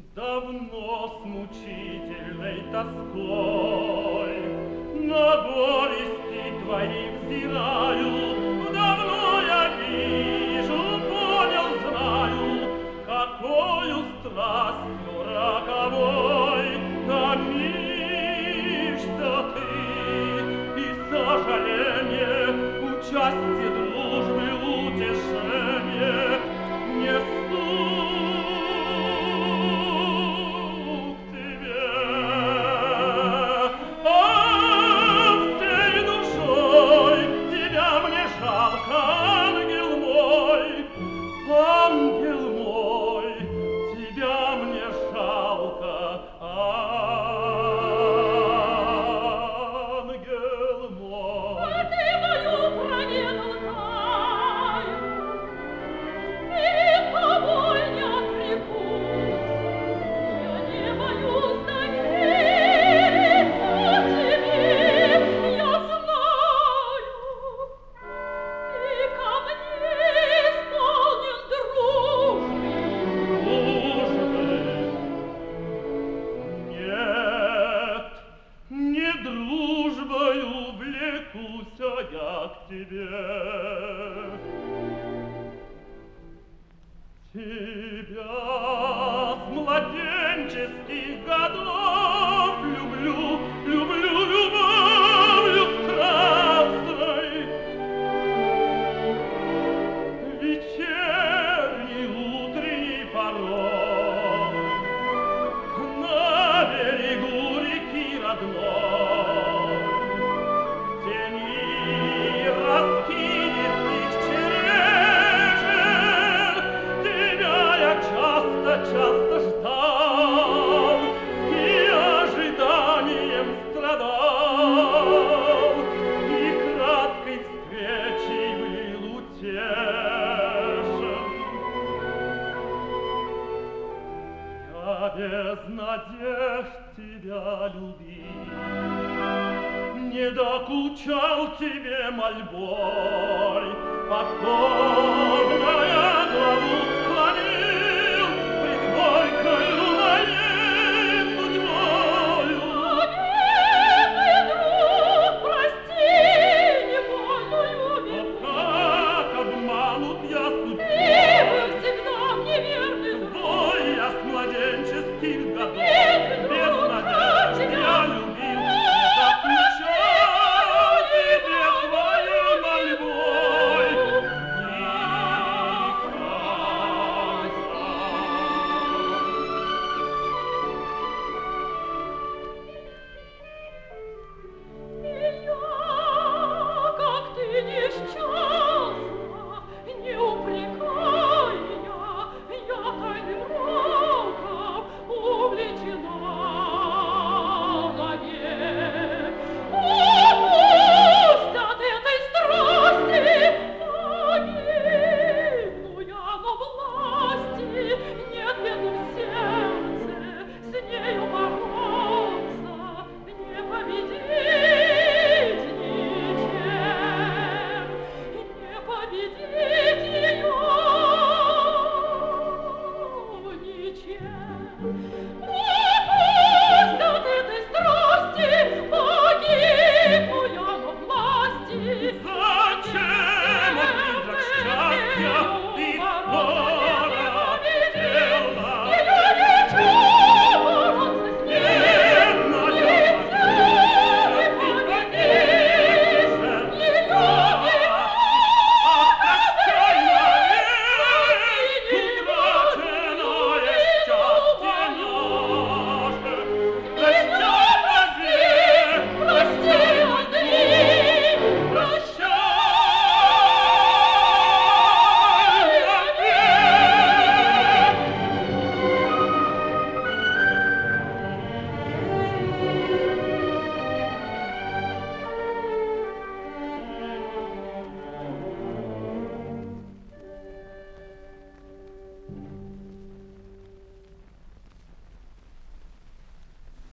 Давно с мучительной тоской на горести твои взираю. Давно я вижу, понял, знаю, какою страстью роковой томишься ты, и сожаление, участие, дружбы, утешение несу. Ангел мой, тебя мне жалко, ангел мой. А ты мою промену дай, перед тобой не отрекусь. Я не боюсь довериться тебе, я знаю, ты ко мне исполнен дружбы. Нет, не дружбою влекуся я к тебе. Тебя с младенческих годов люблю, люблю любовью страстной. Вечерний, утренний порой на берегу реки родной, в тени раскидистых черешен тебя я часто ждал и ожиданием страдал, и краткой встречей был утешен. Я без надежд тебя любил, не докучал тебе мольбой, покорная главу